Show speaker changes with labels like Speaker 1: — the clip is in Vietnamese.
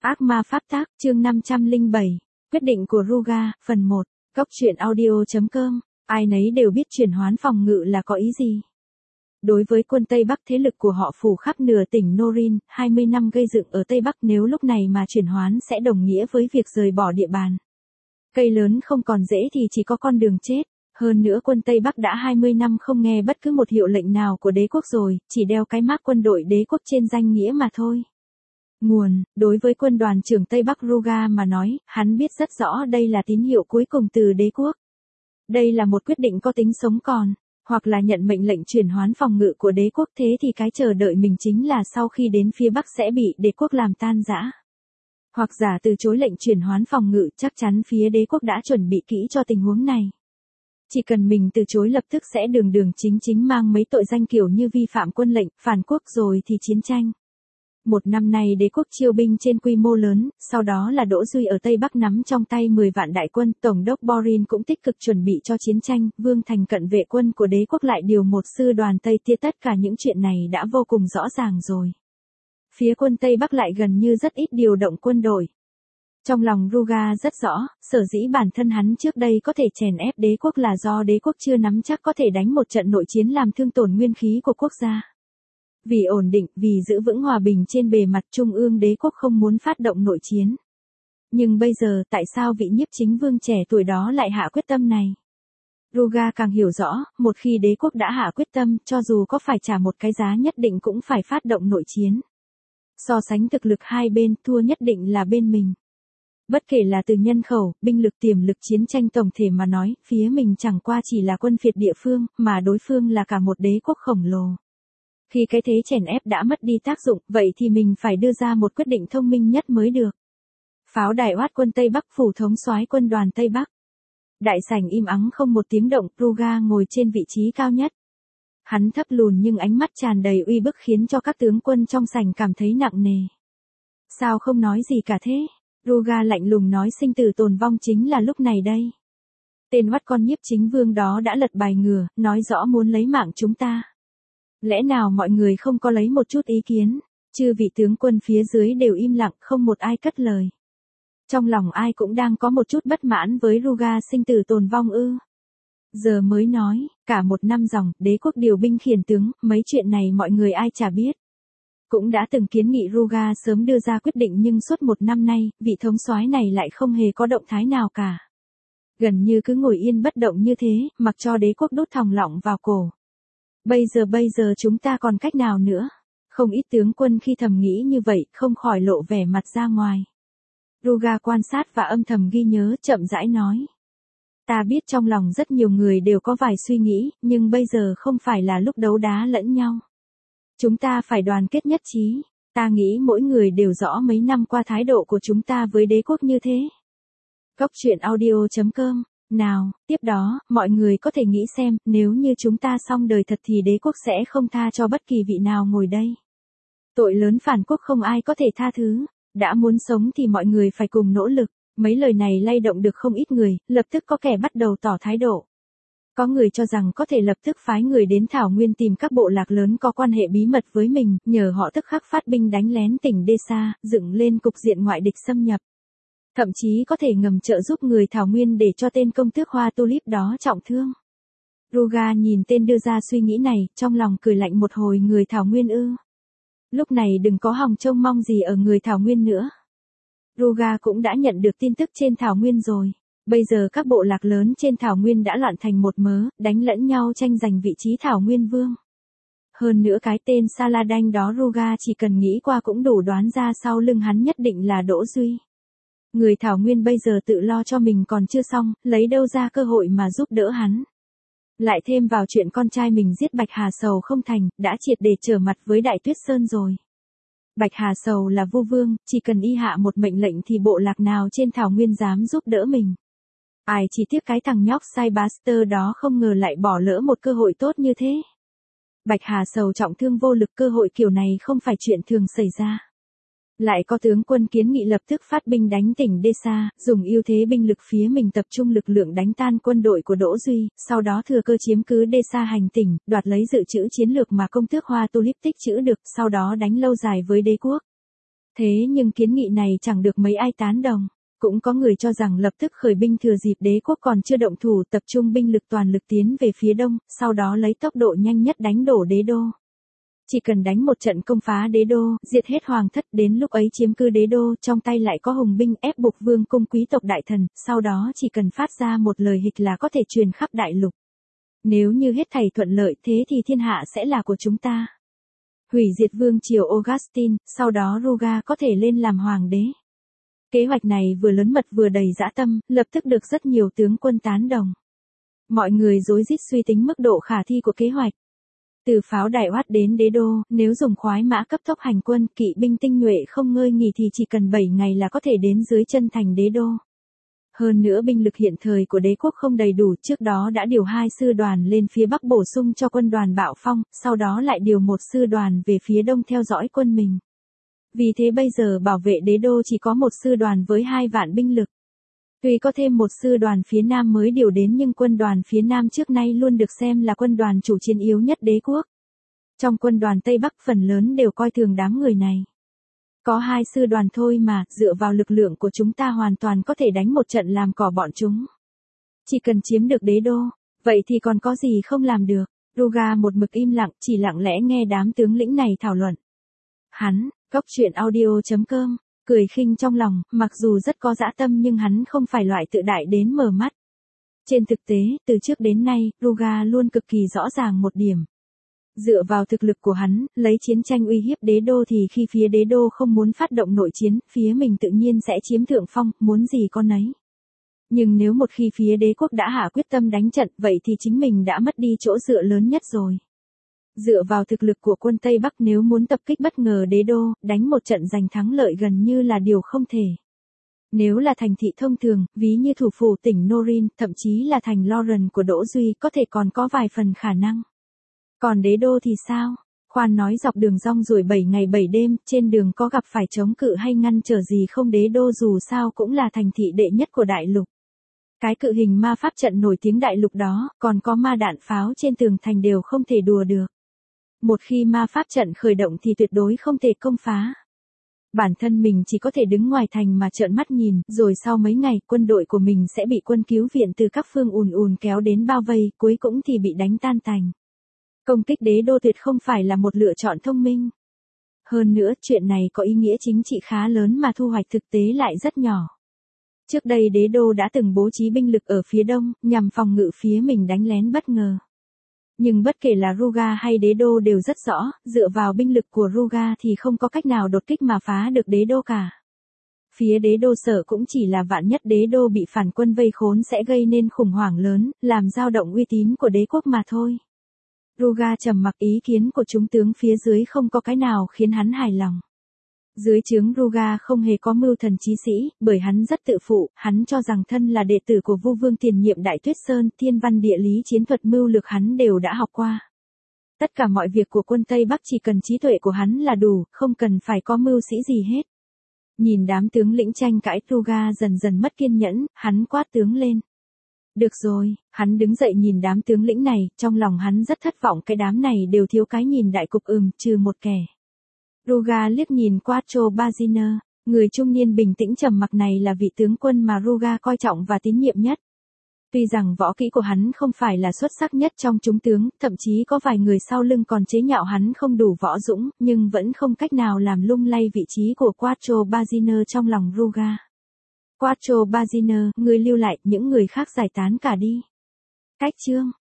Speaker 1: Ác ma pháp tác, chương 507. Quyết định của Ruga, phần 1. Góc truyện audio.com. Ai nấy đều biết chuyển hoán phòng ngự là có ý gì. Đối với quân Tây Bắc, thế lực của họ phủ khắp nửa tỉnh Norin, 20 năm gây dựng ở Tây Bắc, nếu lúc này mà chuyển hoán sẽ đồng nghĩa với việc rời bỏ địa bàn. Cây lớn không còn rễ thì chỉ có con đường chết. Hơn nữa quân Tây Bắc đã 20 năm không nghe bất cứ một hiệu lệnh nào của đế quốc rồi, chỉ đeo cái mác quân đội đế quốc trên danh nghĩa mà thôi. Nguồn, đối với quân đoàn trưởng Tây Bắc Ruga mà nói, hắn biết rất rõ đây là tín hiệu cuối cùng từ đế quốc. Đây là một quyết định có tính sống còn, hoặc là nhận mệnh lệnh chuyển hoán phòng ngự của đế quốc, thế thì cái chờ đợi mình chính là sau khi đến phía Bắc sẽ bị đế quốc làm tan rã. Hoặc giả từ chối lệnh chuyển hoán phòng ngự, chắc chắn phía đế quốc đã chuẩn bị kỹ cho tình huống này. Chỉ cần mình từ chối lập tức sẽ đường đường chính chính mang mấy tội danh kiểu như vi phạm quân lệnh, phản quốc rồi thì chiến tranh. Một năm nay đế quốc chiêu binh trên quy mô lớn, sau đó là Đỗ Duy ở Tây Bắc nắm trong tay 10 vạn đại quân, Tổng đốc Borin cũng tích cực chuẩn bị cho chiến tranh, Vương Thành cận vệ quân của đế quốc lại điều một sư đoàn Tây Tia, tất cả những chuyện này đã vô cùng rõ ràng rồi. Phía quân Tây Bắc lại gần như rất ít điều động quân đội. Trong lòng Ruga rất rõ, sở dĩ bản thân hắn trước đây có thể chèn ép đế quốc là do đế quốc chưa nắm chắc có thể đánh một trận nội chiến làm thương tổn nguyên khí của quốc gia. Vì ổn định, vì giữ vững hòa bình trên bề mặt, trung ương đế quốc không muốn phát động nội chiến. Nhưng bây giờ tại sao vị nhiếp chính vương trẻ tuổi đó lại hạ quyết tâm này? Ruga càng hiểu rõ, một khi đế quốc đã hạ quyết tâm, cho dù có phải trả một cái giá nhất định cũng phải phát động nội chiến. So sánh thực lực hai bên, thua nhất định là bên mình. Bất kể là từ nhân khẩu, binh lực, tiềm lực, chiến tranh tổng thể mà nói, phía mình chẳng qua chỉ là quân phiệt địa phương, mà đối phương là cả một đế quốc khổng lồ. Khi cái thế chèn ép đã mất đi tác dụng, vậy thì mình phải đưa ra một quyết định thông minh nhất mới được. Pháo đài oát quân Tây Bắc, phủ thống soái quân đoàn Tây Bắc. Đại sảnh im ắng không một tiếng động, Ruga ngồi trên vị trí cao nhất. Hắn thấp lùn nhưng ánh mắt tràn đầy uy bức khiến cho các tướng quân trong sảnh cảm thấy nặng nề. Sao không nói gì cả thế? Ruga lạnh lùng nói, sinh tử tồn vong chính là lúc này đây. Tên oắt con nhiếp chính vương đó đã lật bài ngửa, nói rõ muốn lấy mạng chúng ta. Lẽ nào mọi người không có lấy một chút ý kiến? Chư vị tướng quân phía dưới đều im lặng, không một ai cất lời. Trong lòng ai cũng đang có một chút bất mãn với Ruga, sinh tử tồn vong ư? Giờ mới nói, cả một năm dòng, đế quốc điều binh khiển tướng, mấy chuyện này mọi người ai chả biết. Cũng đã từng kiến nghị Ruga sớm đưa ra quyết định nhưng suốt một năm nay, vị thống soái này lại không hề có động thái nào cả. Gần như cứ ngồi yên bất động như thế, mặc cho đế quốc đút thòng lọng vào cổ. Bây giờ chúng ta còn cách nào nữa? Không ít tướng quân khi thầm nghĩ như vậy, không khỏi lộ vẻ mặt ra ngoài. Ruga quan sát và âm thầm ghi nhớ, chậm rãi nói. Ta biết trong lòng rất nhiều người đều có vài suy nghĩ, nhưng bây giờ không phải là lúc đấu đá lẫn nhau. Chúng ta phải đoàn kết nhất trí. Ta nghĩ mỗi người đều rõ mấy năm qua thái độ của chúng ta với đế quốc như thế. Góc truyện audio.com. Nào, tiếp đó, mọi người có thể nghĩ xem, nếu như chúng ta xong đời thật thì đế quốc sẽ không tha cho bất kỳ vị nào ngồi đây. Tội lớn phản quốc không ai có thể tha thứ. Đã muốn sống thì mọi người phải cùng nỗ lực. Mấy lời này lay động được không ít người, lập tức có kẻ bắt đầu tỏ thái độ. Có người cho rằng có thể lập tức phái người đến Thảo Nguyên tìm các bộ lạc lớn có quan hệ bí mật với mình, nhờ họ tức khắc phát binh đánh lén tỉnh Desa, dựng lên cục diện ngoại địch xâm nhập. Thậm chí có thể ngầm trợ giúp người Thảo Nguyên để cho tên công tước hoa tulip đó trọng thương. Ruga nhìn tên đưa ra suy nghĩ này, trong lòng cười lạnh một hồi, người Thảo Nguyên ư? Lúc này đừng có hòng trông mong gì ở người Thảo Nguyên nữa. Ruga cũng đã nhận được tin tức trên Thảo Nguyên rồi. Bây giờ các bộ lạc lớn trên Thảo Nguyên đã loạn thành một mớ, đánh lẫn nhau tranh giành vị trí Thảo Nguyên vương. Hơn nữa cái tên Saladin đó Ruga chỉ cần nghĩ qua cũng đủ đoán ra sau lưng hắn nhất định là Đỗ Duy. Người Thảo Nguyên bây giờ tự lo cho mình còn chưa xong, lấy đâu ra cơ hội mà giúp đỡ hắn. Lại thêm vào chuyện con trai mình giết Bạch Hà Sầu không thành, đã triệt để trở mặt với Đại Tuyết Sơn rồi. Bạch Hà Sầu là vua vương, chỉ cần y hạ một mệnh lệnh thì bộ lạc nào trên Thảo Nguyên dám giúp đỡ mình. Ai chỉ tiếc cái thằng nhóc Cybuster đó không ngờ lại bỏ lỡ một cơ hội tốt như thế. Bạch Hà Sầu trọng thương vô lực, cơ hội kiểu này không phải chuyện thường xảy ra. Lại có tướng quân kiến nghị lập tức phát binh đánh tỉnh Desa, dùng ưu thế binh lực phía mình tập trung lực lượng đánh tan quân đội của Đỗ Duy, sau đó thừa cơ chiếm cứ Desa hành tỉnh, đoạt lấy dự trữ chiến lược mà công tước hoa tulip tích trữ được, sau đó đánh lâu dài với đế quốc. Thế nhưng kiến nghị này chẳng được mấy ai tán đồng. Cũng có người cho rằng lập tức khởi binh thừa dịp đế quốc còn chưa động thủ, tập trung binh lực toàn lực tiến về phía đông, sau đó lấy tốc độ nhanh nhất đánh đổ đế đô. Chỉ cần đánh một trận công phá đế đô, diệt hết hoàng thất, đến lúc ấy chiếm cư đế đô, trong tay lại có hùng binh ép buộc vương cung quý tộc đại thần, sau đó chỉ cần phát ra một lời hịch là có thể truyền khắp đại lục. Nếu như hết thảy thuận lợi thế thì thiên hạ sẽ là của chúng ta. Hủy diệt vương triều Augustine, sau đó Ruga có thể lên làm hoàng đế. Kế hoạch này vừa lớn mật vừa đầy dã tâm, lập tức được rất nhiều tướng quân tán đồng. Mọi người rối rít suy tính mức độ khả thi của kế hoạch. Từ pháo đài Oát đến đế đô, nếu dùng khoái mã cấp tốc hành quân, kỵ binh tinh nhuệ không ngơi nghỉ thì chỉ cần 7 ngày là có thể đến dưới chân thành đế đô. Hơn nữa binh lực hiện thời của đế quốc không đầy đủ, trước đó đã điều 2 sư đoàn lên phía bắc bổ sung cho quân đoàn Bạo Phong, sau đó lại điều 1 sư đoàn về phía đông theo dõi quân mình. Vì thế bây giờ bảo vệ đế đô chỉ có 1 sư đoàn với 2 vạn binh lực. Tuy có thêm 1 sư đoàn phía nam mới điều đến nhưng quân đoàn phía nam trước nay luôn được xem là quân đoàn chủ chiến yếu nhất đế quốc. Trong quân đoàn Tây Bắc phần lớn đều coi thường đám người này. Có 2 sư đoàn thôi mà, dựa vào lực lượng của chúng ta hoàn toàn có thể đánh một trận làm cỏ bọn chúng. Chỉ cần chiếm được đế đô, vậy thì còn có gì không làm được. Ruga một mực im lặng, chỉ lặng lẽ nghe đám tướng lĩnh này thảo luận. Hắn, Cốc truyện audio.com, cười khinh trong lòng, mặc dù rất có dã tâm nhưng hắn không phải loại tự đại đến mờ mắt. Trên thực tế, từ trước đến nay, Ruga luôn cực kỳ rõ ràng một điểm. Dựa vào thực lực của hắn, lấy chiến tranh uy hiếp đế đô thì khi phía đế đô không muốn phát động nội chiến, phía mình tự nhiên sẽ chiếm thượng phong, muốn gì có nấy. Nhưng nếu một khi phía đế quốc đã hạ quyết tâm đánh trận, vậy thì chính mình đã mất đi chỗ dựa lớn nhất rồi. Dựa vào thực lực của quân Tây Bắc nếu muốn tập kích bất ngờ đế đô, đánh một trận giành thắng lợi gần như là điều không thể. Nếu là thành thị thông thường, ví như thủ phủ tỉnh Norin, thậm chí là thành Lauren của Đỗ Duy, có thể còn có vài phần khả năng. Còn đế đô thì sao? Khoan nói dọc đường rong ruổi 7 ngày 7 đêm, trên đường có gặp phải chống cự hay ngăn trở gì không, đế đô dù sao cũng là thành thị đệ nhất của đại lục. Cái cự hình ma pháp trận nổi tiếng đại lục đó, còn có ma đạn pháo trên tường thành đều không thể đùa được. Một khi ma pháp trận khởi động thì tuyệt đối không thể công phá. Bản thân mình chỉ có thể đứng ngoài thành mà trợn mắt nhìn, rồi sau mấy ngày quân đội của mình sẽ bị quân cứu viện từ các phương ùn ùn kéo đến bao vây, cuối cùng thì bị đánh tan tành. Công kích đế đô tuyệt không phải là một lựa chọn thông minh. Hơn nữa, chuyện này có ý nghĩa chính trị khá lớn mà thu hoạch thực tế lại rất nhỏ. Trước đây đế đô đã từng bố trí binh lực ở phía đông, nhằm phòng ngự phía mình đánh lén bất ngờ. Nhưng bất kể là Ruga hay đế đô đều rất rõ, dựa vào binh lực của Ruga thì không có cách nào đột kích mà phá được đế đô cả. Phía đế đô sợ cũng chỉ là vạn nhất đế đô bị phản quân vây khốn sẽ gây nên khủng hoảng lớn, làm dao động uy tín của đế quốc mà thôi. Ruga trầm mặc, ý kiến của chúng tướng phía dưới không có cái nào khiến hắn hài lòng. Dưới trướng Ruga không hề có mưu thần chí sĩ, bởi hắn rất tự phụ, hắn cho rằng thân là đệ tử của Vu Vương tiền nhiệm Đại Tuyết Sơn, thiên văn địa lý chiến thuật mưu lược hắn đều đã học qua. Tất cả mọi việc của quân Tây Bắc chỉ cần trí tuệ của hắn là đủ, không cần phải có mưu sĩ gì hết. Nhìn đám tướng lĩnh tranh cãi, Ruga dần dần mất kiên nhẫn, hắn quát tướng lên. Được rồi, hắn đứng dậy nhìn đám tướng lĩnh này, trong lòng hắn rất thất vọng, cái đám này đều thiếu cái nhìn đại cục, trừ một kẻ. Ruga liếc nhìn Quattro Baziner, người trung niên bình tĩnh trầm mặc này là vị tướng quân mà Ruga coi trọng và tín nhiệm nhất. Tuy rằng võ kỹ của hắn không phải là xuất sắc nhất trong chúng tướng, thậm chí có vài người sau lưng còn chế nhạo hắn không đủ võ dũng, nhưng vẫn không cách nào làm lung lay vị trí của Quattro Baziner trong lòng Ruga. Quattro Baziner, người lưu lại, những người khác giải tán cả đi. Cách chương.